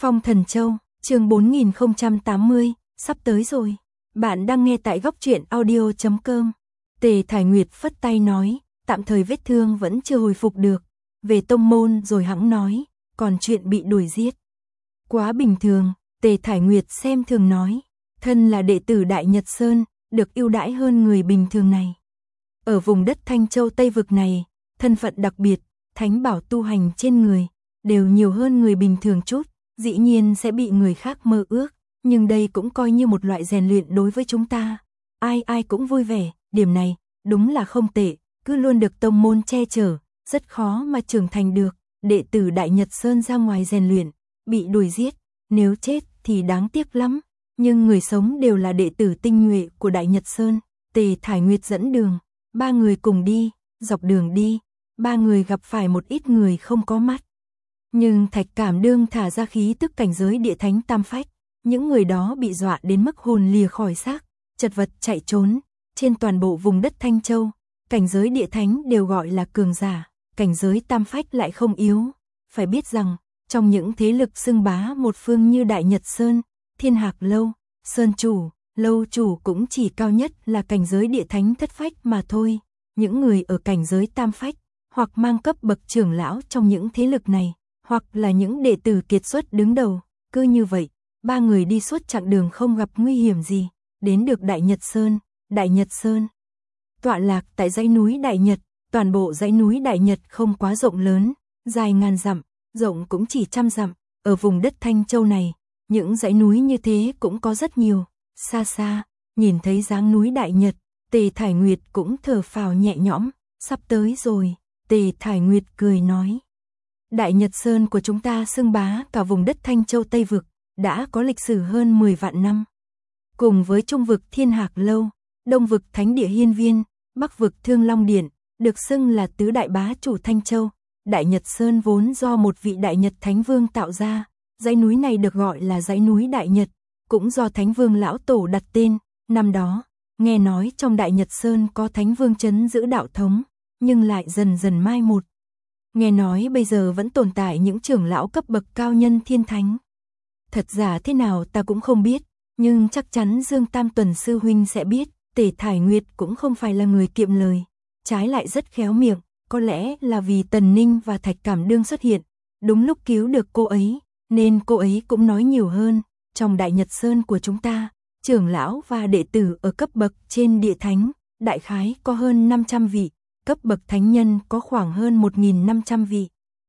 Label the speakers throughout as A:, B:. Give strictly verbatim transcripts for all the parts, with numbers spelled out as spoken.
A: Phong Thần Châu, chương bốn nghìn không trăm tám mươi, sắp tới rồi. Bạn đang nghe tại góc truyện audio chấm com. Tề Thải Nguyệt phất tay nói, tạm thời vết thương vẫn chưa hồi phục được. Về tông môn rồi hẵng nói, còn chuyện bị đuổi giết. Quá bình thường, Tề Thải Nguyệt xem thường nói. Thân là đệ tử Đại Nhật Sơn, được ưu đãi hơn người bình thường này. Ở vùng đất Thanh Châu Tây Vực này, thân phận đặc biệt, thánh bảo tu hành trên người, đều nhiều hơn người bình thường chút, dĩ nhiên sẽ bị người khác mơ ước, nhưng đây cũng coi như một loại rèn luyện đối với chúng ta. Ai ai cũng vui vẻ, điểm này, đúng là không tệ, cứ luôn được tông môn che chở, rất khó mà trưởng thành được. Đệ tử Đại Nhật Sơn ra ngoài rèn luyện, bị đuổi giết, nếu chết thì đáng tiếc lắm, nhưng người sống đều là đệ tử tinh nhuệ của Đại Nhật Sơn. Tề Thải Nguyệt dẫn đường, ba người cùng đi, dọc đường đi, ba người gặp phải một ít người không có mắt. Nhưng Thạch Cảm Đương thả ra khí tức cảnh giới địa thánh tam phách, những người đó bị dọa đến mức hồn lìa khỏi xác, chật vật chạy trốn. Trên toàn bộ vùng đất Thanh Châu, cảnh giới địa thánh đều gọi là cường giả, cảnh giới tam phách lại không yếu. Phải biết rằng, trong những thế lực xưng bá một phương như Đại Nhật Sơn, Thiên Hạc Lâu, Sơn Chủ, Lâu Chủ cũng chỉ cao nhất là cảnh giới địa thánh thất phách mà thôi. Những người ở cảnh giới tam phách, hoặc mang cấp bậc trưởng lão trong những thế lực này, hoặc là những đệ tử kiệt xuất đứng đầu. Cứ như vậy, ba người đi suốt chặng đường không gặp nguy hiểm gì, đến được Đại Nhật Sơn. Đại Nhật Sơn tọa lạc tại dãy núi Đại Nhật, toàn bộ dãy núi Đại Nhật không quá rộng lớn, dài ngàn dặm, rộng cũng chỉ trăm dặm. Ở vùng đất Thanh Châu này, những dãy núi như thế cũng có rất nhiều. Xa xa, nhìn thấy dáng núi Đại Nhật, Tề Thải Nguyệt cũng thở phào nhẹ nhõm. Sắp tới rồi, Tề Thải Nguyệt cười nói. Đại Nhật Sơn của chúng ta xưng bá cả vùng đất Thanh Châu Tây Vực, đã có lịch sử hơn mười vạn năm. Cùng với Trung vực Thiên Hạc Lâu, Đông vực Thánh Địa Hiên Viên, Bắc vực Thương Long Điện, được xưng là tứ đại bá chủ Thanh Châu. Đại Nhật Sơn vốn do một vị Đại Nhật Thánh Vương tạo ra, dãy núi này được gọi là dãy núi Đại Nhật, cũng do Thánh Vương lão tổ đặt tên. Năm đó, nghe nói trong Đại Nhật Sơn có Thánh Vương trấn giữ đạo thống, nhưng lại dần dần mai một. Nghe nói bây giờ vẫn tồn tại những trưởng lão cấp bậc cao nhân thiên thánh. Thật giả thế nào ta cũng không biết, nhưng chắc chắn Dương Tam Tuần sư huynh sẽ biết. Tề Thải Nguyệt cũng không phải là người kiệm lời, trái lại rất khéo miệng, có lẽ là vì Tần Ninh và Thạch Cảm Đương xuất hiện, đúng lúc cứu được cô ấy, nên cô ấy cũng nói nhiều hơn. Trong Đại Nhật Sơn của chúng ta, trưởng lão và đệ tử ở cấp bậc trên địa thánh, đại khái có hơn năm trăm vị, cấp bậc thánh nhân có khoảng hơn một nghìn năm trăm vị.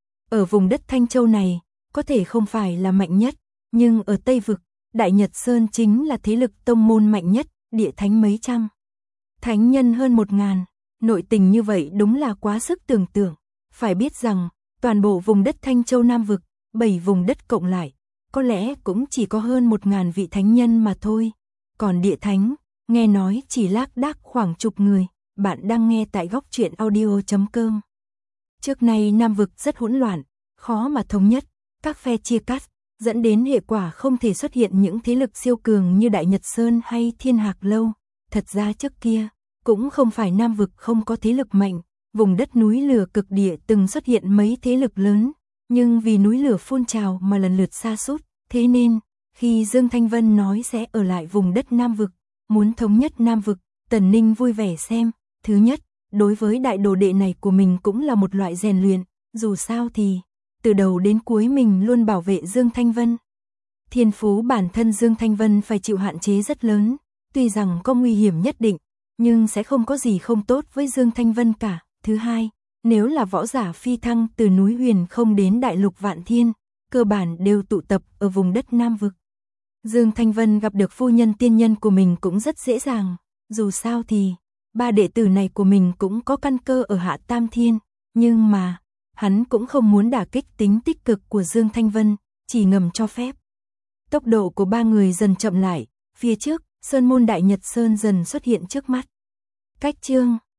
A: Ở vùng đất Thanh Châu này, có thể không phải là mạnh nhất, nhưng ở Tây Vực, Đại Nhật Sơn chính là thế lực tông môn mạnh nhất, địa thánh mấy trăm, thánh nhân hơn một ngàn. Nội tình như vậy đúng là quá sức tưởng tượng. Phải biết rằng, toàn bộ vùng đất Thanh Châu Nam Vực, bảy vùng đất cộng lại, có lẽ cũng chỉ có hơn một ngàn vị thánh nhân mà thôi. Còn địa thánh, nghe nói chỉ lác đác khoảng chục người. Bạn đang nghe tại góc truyện audio chấm com. Trước nay Nam Vực rất hỗn loạn, khó mà thống nhất, các phe chia cắt, dẫn đến hệ quả không thể xuất hiện những thế lực siêu cường như Đại Nhật Sơn hay Thiên Hạc Lâu. Thật ra trước kia, cũng không phải Nam Vực không có thế lực mạnh, vùng đất núi lửa cực địa từng xuất hiện mấy thế lực lớn, nhưng vì núi lửa phun trào mà lần lượt sa sút, thế nên, khi Dương Thanh Vân nói sẽ ở lại vùng đất Nam Vực, muốn thống nhất Nam Vực, Tần Ninh vui vẻ xem. Thứ nhất, đối với đại đồ đệ này của mình cũng là một loại rèn luyện, dù sao thì từ đầu đến cuối mình luôn bảo vệ Dương Thanh Vân. Thiên phú bản thân Dương Thanh Vân phải chịu hạn chế rất lớn, tuy rằng có nguy hiểm nhất định, nhưng sẽ không có gì không tốt với Dương Thanh Vân cả. Thứ hai, nếu là võ giả phi thăng từ núi Huyền Không đến đại lục Vạn Thiên, cơ bản đều tụ tập ở vùng đất Nam Vực. Dương Thanh Vân gặp được phu nhân tiên nhân của mình cũng rất dễ dàng, dù sao thì ba đệ tử này của mình cũng có căn cơ ở Hạ Tam Thiên, nhưng mà hắn cũng không muốn đả kích tính tích cực của Dương Thanh Vân, chỉ ngầm cho phép. Tốc độ của ba người dần chậm lại, phía trước, Sơn môn Đại Nhật Sơn dần xuất hiện trước mắt. Cách chương